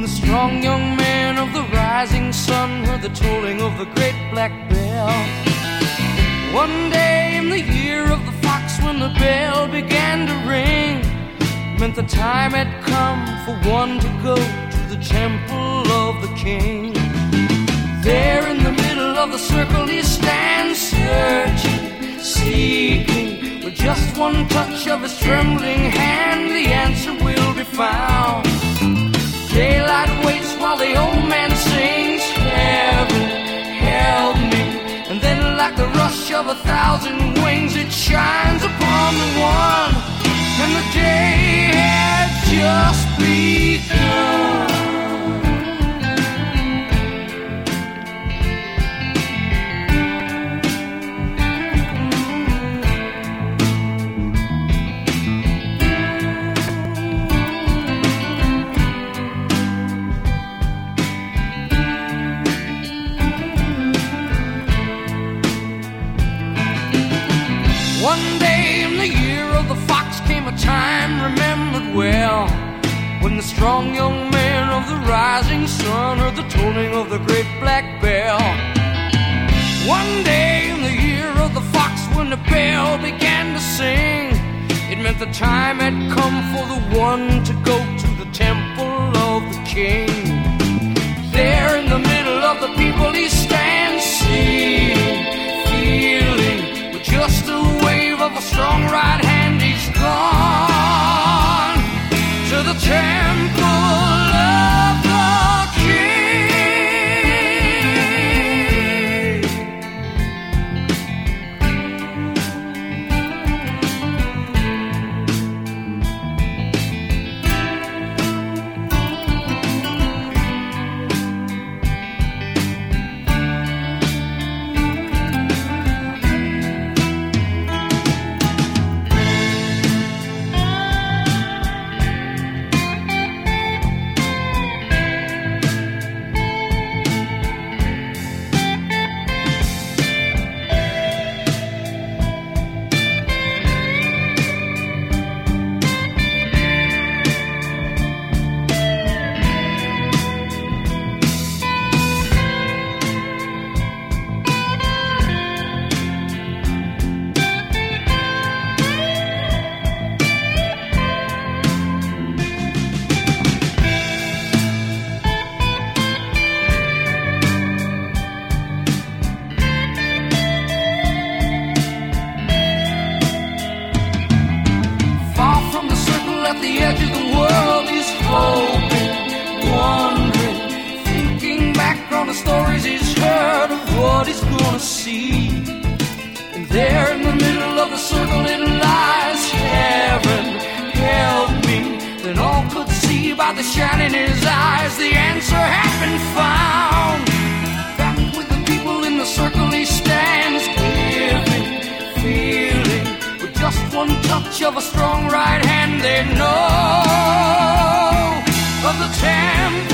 the strong young man of the rising sun heard the tolling of the great black bell. One day in the year of the fox, when the bell began to ring, meant the time had come for one to go to the temple of the king. There in the middle of the circle he stands, searching, seeking. With just one touch of his trembling hand, the answer will be found. Daylight waits while the old man sings, heaven, help me. And then like the rush of 1,000 wings, it shines upon the one, and the day had just begun. One day in the year of the fox came a time remembered well, when the strong young man of the rising sun heard the tolling of the great black bell. One day in the year of the fox, when the bell began to sing, it meant the time had come for the one to go to the temple of the king. There in the middle of the people he stands, seeing, feeling, with just a wave of a strong right hand, he's gone to the temple of the king. The edge of the world, he's hoping, wondering, thinking back on the stories he's heard of what he's gonna see. And there in the middle of the circle it lies, heaven, help me. Then all could see by the shine in his eyes, the answer had been found. Back with the people in the circle he stands, giving, feeling. Just one touch of a strong right hand, they know of the temple